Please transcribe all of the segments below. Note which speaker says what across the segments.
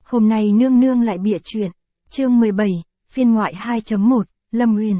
Speaker 1: Hôm nay nương nương lại bịa chuyện. Chương 17, phiên ngoại 2.1, Lâm Huyền.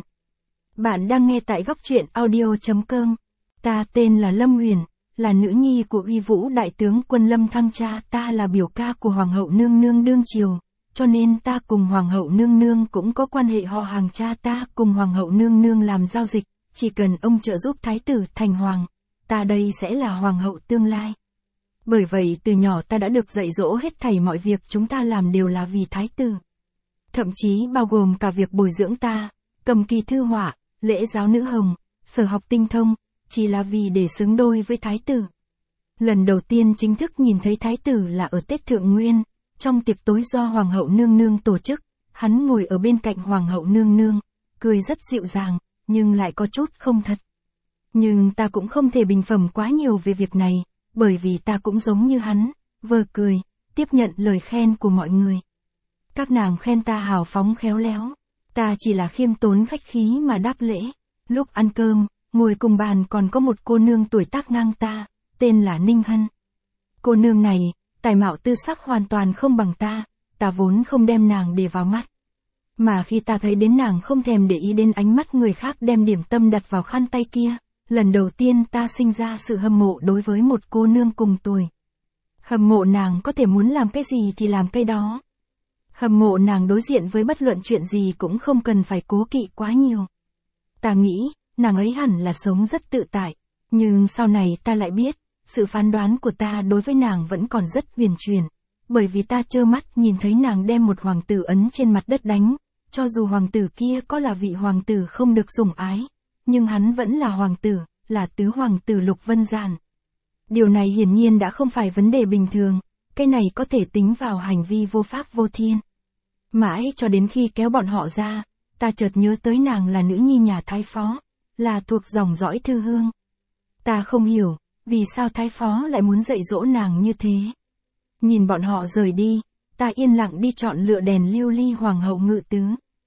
Speaker 1: Bạn đang nghe tại góc truyện audio.com. Ta tên là Lâm Huyền, là nữ nhi của uy vũ đại tướng quân Lâm Thăng cha ta, là biểu ca của hoàng hậu nương nương đương triều, cho nên ta cùng hoàng hậu nương nương cũng có quan hệ họ hàng. Cha ta cùng hoàng hậu nương nương làm giao dịch, chỉ cần ông trợ giúp thái tử thành hoàng, ta đây sẽ là hoàng hậu tương lai. Bởi vậy từ nhỏ ta đã được dạy dỗ hết thảy mọi việc chúng ta làm đều là vì thái tử. Thậm chí bao gồm cả việc bồi dưỡng ta, cầm kỳ thư họa, lễ giáo nữ hồng, sở học tinh thông, chỉ là vì để xứng đôi với thái tử. Lần đầu tiên chính thức nhìn thấy thái tử là ở Tết Thượng Nguyên, trong tiệc tối do hoàng hậu nương nương tổ chức, hắn ngồi ở bên cạnh hoàng hậu nương nương, cười rất dịu dàng, nhưng lại có chút không thật. Nhưng ta cũng không thể bình phẩm quá nhiều về việc này, bởi vì ta cũng giống như hắn, vừa cười, tiếp nhận lời khen của mọi người. Các nàng khen ta hào phóng khéo léo, ta chỉ là khiêm tốn khách khí mà đáp lễ. Lúc ăn cơm, ngồi cùng bàn còn có một cô nương tuổi tác ngang ta, tên là Ninh Hân. Cô nương này, tài mạo tư sắc hoàn toàn không bằng ta vốn không đem nàng để vào mắt. Mà khi ta thấy đến nàng không thèm để ý đến ánh mắt người khác đem điểm tâm đặt vào khăn tay kia, lần đầu tiên ta sinh ra sự hâm mộ đối với một cô nương cùng tuổi. Hâm mộ nàng có thể muốn làm cái gì thì làm cái đó. Hâm mộ nàng đối diện với bất luận chuyện gì cũng không cần phải cố kỵ quá nhiều. Ta nghĩ, nàng ấy hẳn là sống rất tự tại, nhưng sau này ta lại biết, sự phán đoán của ta đối với nàng vẫn còn rất huyền chuyển, bởi vì ta trơ mắt nhìn thấy nàng đem một hoàng tử ấn trên mặt đất đánh, cho dù hoàng tử kia có là vị hoàng tử không được sủng ái, nhưng hắn vẫn là hoàng tử, là tứ hoàng tử Lục Vân Giản. Điều này hiển nhiên đã không phải vấn đề bình thường, cái này có thể tính vào hành vi vô pháp vô thiên. Mãi cho đến khi kéo bọn họ ra, ta chợt nhớ tới nàng là nữ nhi nhà thái phó, là thuộc dòng dõi Thư Hương. Ta không hiểu, vì sao thái phó lại muốn dạy dỗ nàng như thế. Nhìn bọn họ rời đi, ta yên lặng đi chọn lựa đèn lưu ly hoàng hậu ngự tứ.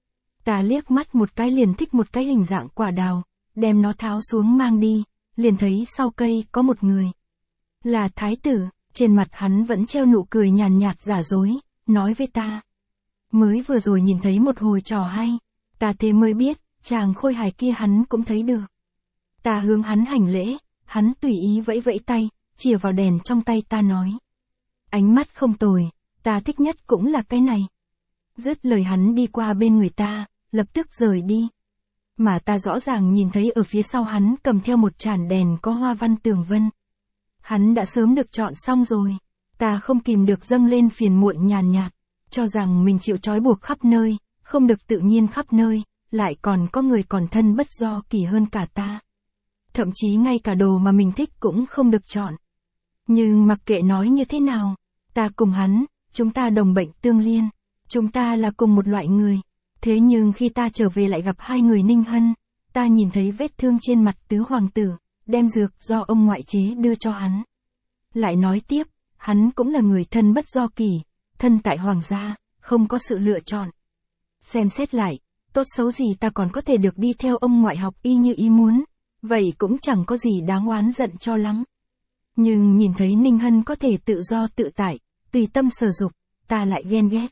Speaker 1: Ta liếc mắt một cái liền thích một cái hình dạng quả đào, đem nó tháo xuống mang đi, liền thấy sau cây có một người. Là thái tử, trên mặt hắn vẫn treo nụ cười nhàn nhạt giả dối, nói với ta. Mới vừa rồi nhìn thấy một hồi trò hay, ta thế mới biết, chàng khôi hài kia hắn cũng thấy được. Ta hướng hắn hành lễ, hắn tùy ý vẫy vẫy tay, chìa vào đèn trong tay ta nói. Ánh mắt không tồi, ta thích nhất cũng là cái này. Dứt lời hắn đi qua bên người ta, lập tức rời đi. Mà ta rõ ràng nhìn thấy ở phía sau hắn cầm theo một chản đèn có hoa văn tường vân. Hắn đã sớm được chọn xong rồi, ta không kìm được dâng lên phiền muộn nhàn nhạt, cho rằng mình chịu trói buộc khắp nơi, không được tự nhiên khắp nơi, lại còn có người còn thân bất do kỷ hơn cả ta. Thậm chí ngay cả đồ mà mình thích cũng không được chọn. Nhưng mặc kệ nói như thế nào, ta cùng hắn, chúng ta đồng bệnh tương liên, chúng ta là cùng một loại người. Thế nhưng khi ta trở về lại gặp hai người Ninh Hân, ta nhìn thấy vết thương trên mặt tứ hoàng tử, đem dược do ông ngoại chế đưa cho hắn. Lại nói tiếp, hắn cũng là người thân bất do kỷ, thân tại hoàng gia, không có sự lựa chọn. Xem xét lại, tốt xấu gì ta còn có thể được đi theo ông ngoại học y như ý muốn, vậy cũng chẳng có gì đáng oán giận cho lắm. Nhưng nhìn thấy Ninh Hân có thể tự do tự tại, tùy tâm sở dục, ta lại ghen ghét.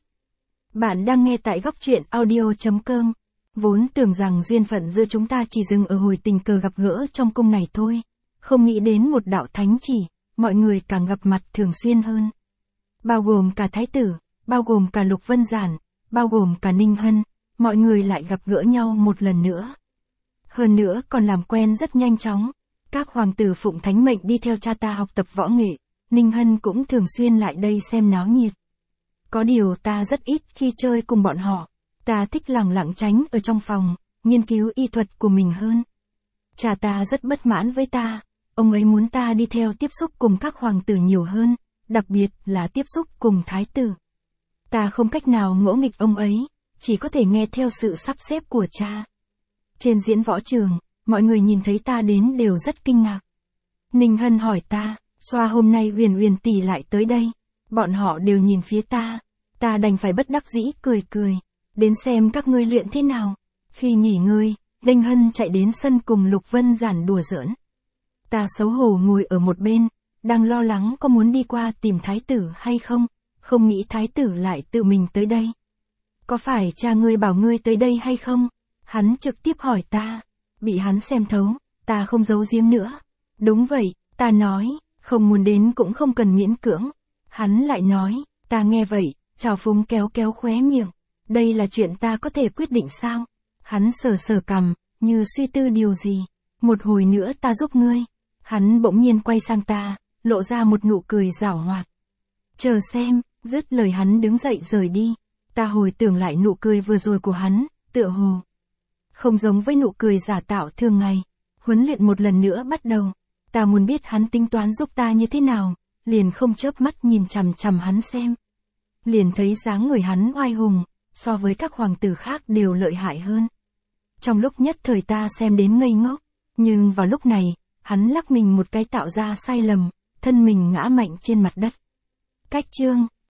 Speaker 1: Bạn đang nghe tại góc truyện audio.com. Vốn tưởng rằng duyên phận giữa chúng ta chỉ dừng ở hồi tình cờ gặp gỡ trong cung này thôi, không nghĩ đến một đạo thánh chỉ, mọi người càng gặp mặt thường xuyên hơn. Bao gồm cả thái tử, bao gồm cả Lục Vân Giản, bao gồm cả Ninh Hân, mọi người lại gặp gỡ nhau một lần nữa. Hơn nữa còn làm quen rất nhanh chóng, các hoàng tử phụng thánh mệnh đi theo cha ta học tập võ nghệ, Ninh Hân cũng thường xuyên lại đây xem náo nhiệt. Có điều ta rất ít khi chơi cùng bọn họ, ta thích lẳng lặng tránh ở trong phòng, nghiên cứu y thuật của mình hơn. Cha ta rất bất mãn với ta, ông ấy muốn ta đi theo tiếp xúc cùng các hoàng tử nhiều hơn, đặc biệt là tiếp xúc cùng thái tử. Ta không cách nào ngỗ nghịch ông ấy, chỉ có thể nghe theo sự sắp xếp của cha. Trên diễn võ trường, mọi người nhìn thấy ta đến đều rất kinh ngạc. Ninh Hân hỏi ta, Xoa hôm nay Huyền Huyền tỷ lại tới đây. Bọn họ đều nhìn phía ta. Ta đành phải bất đắc dĩ cười cười. Đến xem các ngươi luyện thế nào. Khi nghỉ ngơi, Ninh Hân chạy đến sân cùng Lục Vân Giản đùa giỡn. Ta xấu hổ ngồi ở một bên, đang lo lắng có muốn đi qua tìm thái tử hay không. không nghĩ thái tử lại tự mình tới đây. Có phải cha ngươi bảo ngươi tới đây hay không? Hắn trực tiếp hỏi ta. Bị hắn xem thấu, ta không giấu giếm nữa. Đúng vậy, ta nói, không muốn đến cũng không cần miễn cưỡng. Hắn lại nói, ta nghe vậy, trào phúng kéo kéo khóe miệng. Đây là chuyện ta có thể quyết định sao? Hắn sờ sờ cằm, như suy tư điều gì. Một hồi nữa ta giúp ngươi. Hắn bỗng nhiên quay sang ta, lộ ra một nụ cười giảo hoạt. Chờ xem, dứt lời hắn đứng dậy rời đi. Ta hồi tưởng lại nụ cười vừa rồi của hắn, tựa hồ không giống với nụ cười giả tạo thường ngày. Huấn luyện một lần nữa bắt đầu. Ta muốn biết hắn tính toán giúp ta như thế nào, liền không chớp mắt nhìn chằm chằm hắn xem. Liền thấy dáng người hắn oai hùng, so với các hoàng tử khác đều lợi hại hơn. Trong lúc nhất thời ta xem đến ngây ngốc, nhưng vào lúc này, hắn lắc mình một cái tạo ra sai lầm, thân mình ngã mạnh trên mặt đất. Cách chương